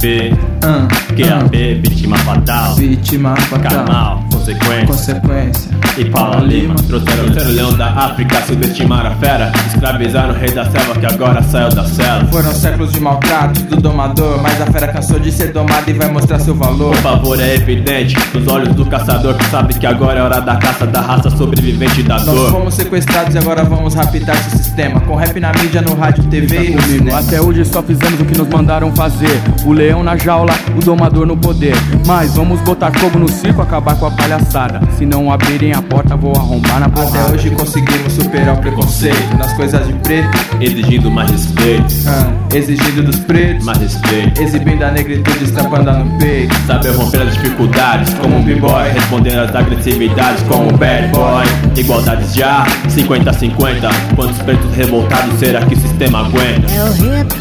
QAP, QAP, vítima fatal, Kamal, consequência. E Paula Lima trouxeram o leão da África, subestimaram a fera, escravizaram o rei da selva que agora saiu da cela. Foram séculos de maltrato do domador, mas a fera cansou de ser domada e vai mostrar seu valor. O favor é evidente nos olhos do caçador, que sabe que agora é hora da caça da raça sobrevivente da dor. Nós fomos sequestrados e agora vamos raptar esse sistema, com rap na mídia, no rádio, TV e no cinema. Até hoje só fizemos o que nos mandaram fazer, o leão na jaula, o domador no poder. Mas vamos botar fogo no circo, acabar com a palhaçada. Se não abrirem a porta, vou arrombar na porrada. Até hoje conseguimos superar o preconceito nas coisas de preto, exigindo mais respeito, exigindo dos pretos mais respeito, exibindo a negritude estampando no peito. Saber romper as dificuldades como um b-boy, respondendo às agressividades como um bad boy. Igualdades já, 50-50. Quantos pretos revoltados será que o sistema aguenta? É o hip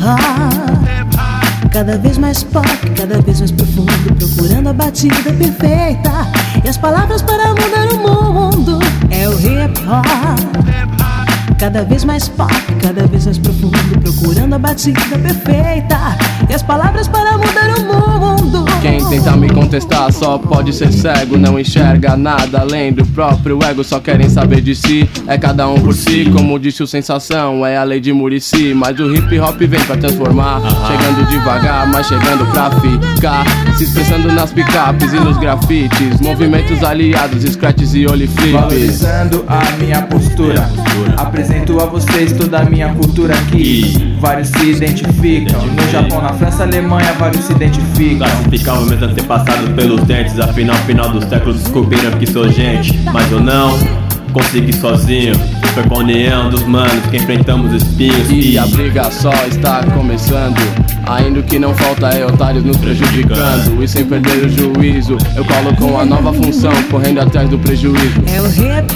hop, cada vez mais pop, cada vez mais profundo, procurando a batida perfeita e as palavras para mudar o mundo. É o hip hop, cada vez mais pop, cada vez mais profundo, procurando a batida perfeita e as palavras para mudar o mundo. Quem tenta me contestar só pode ser cego, não enxerga nada além do próprio ego. Só querem saber de si, é cada um por si. Como disse o Sensação, é a lei de Muricy. Mas o hip hop vem pra transformar, chegando devagar, mas chegando pra ficar, se expressando nas picapes e nos grafites, movimentos aliados, scratches e oliflips. Valorizando a minha postura, apresento a vocês toda a minha cultura aqui. Vários se identificam, no Japão, na França, Alemanha, vários se identificam. Classificavam meus antepassados pelos dentes, afinal, final do século descobriram que sou gente. Mas eu não consegui sozinho, foi com a união dos manos que enfrentamos espinhos. E a briga só está começando, ainda o que não falta é otários nos prejudicando. E sem perder o juízo, eu colo com a nova função, correndo atrás do prejuízo. É o hip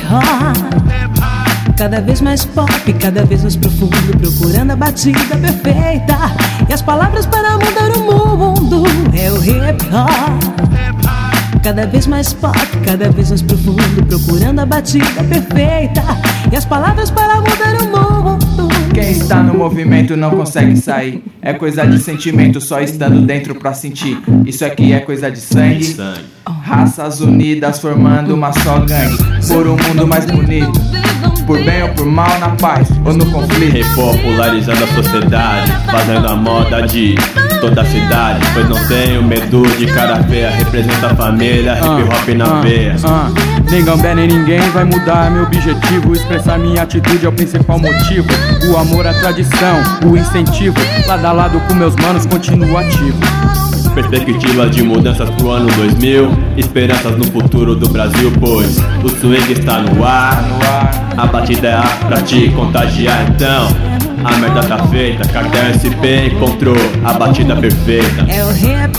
hop, cada vez mais pop, cada vez mais profundo, procurando a batida perfeita e as palavras para mudar o mundo. É o hip hop, cada vez mais pop, cada vez mais profundo, procurando a batida perfeita e as palavras para mudar o mundo. Quem está no movimento não consegue sair, é coisa de sentimento, só estando dentro pra sentir. Isso aqui é coisa de sangue, raças unidas formando uma só gangue, por um mundo mais bonito, por bem ou por mal, na paz ou no conflito. Repopularizando a sociedade, fazendo a moda de toda a cidade. Pois não tenho medo de cara feia, representa a família, hip hop na veia. Nem gambé nem ninguém vai mudar meu objetivo, expressar minha atitude é o principal motivo. O amor, a tradição, o incentivo, lado a lado com meus manos, continuo ativo. Perspectivas de mudanças pro ano 2000, esperanças no futuro do Brasil, pois o swing está no ar. A batida é apta pra te contagiar, então a merda tá feita, Cartel SP encontrou a batida perfeita. É o hip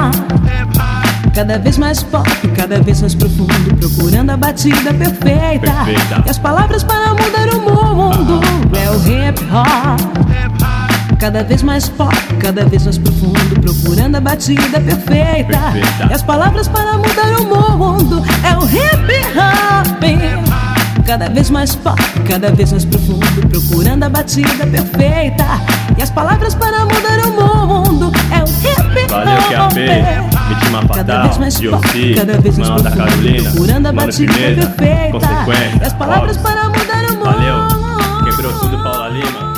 hop, cada vez mais pop, cada vez mais profundo, procurando a batida perfeita e as palavras para mudar o mundo. É o hip hop, cada vez mais pop, cada vez mais profundo, procurando a batida perfeita e as palavras para mudar o mundo. É o hip hop, cada vez mais pop, cada vez mais profundo, procurando a batida perfeita e as palavras para mudar o mundo. É o hip hop. Valeu, QAP, vítima fatal, DOC, mano da Carolina, procurando a batida perfeita consequência, e as palavras para mudar o mundo. Valeu, quebrou tudo, Paula Lima.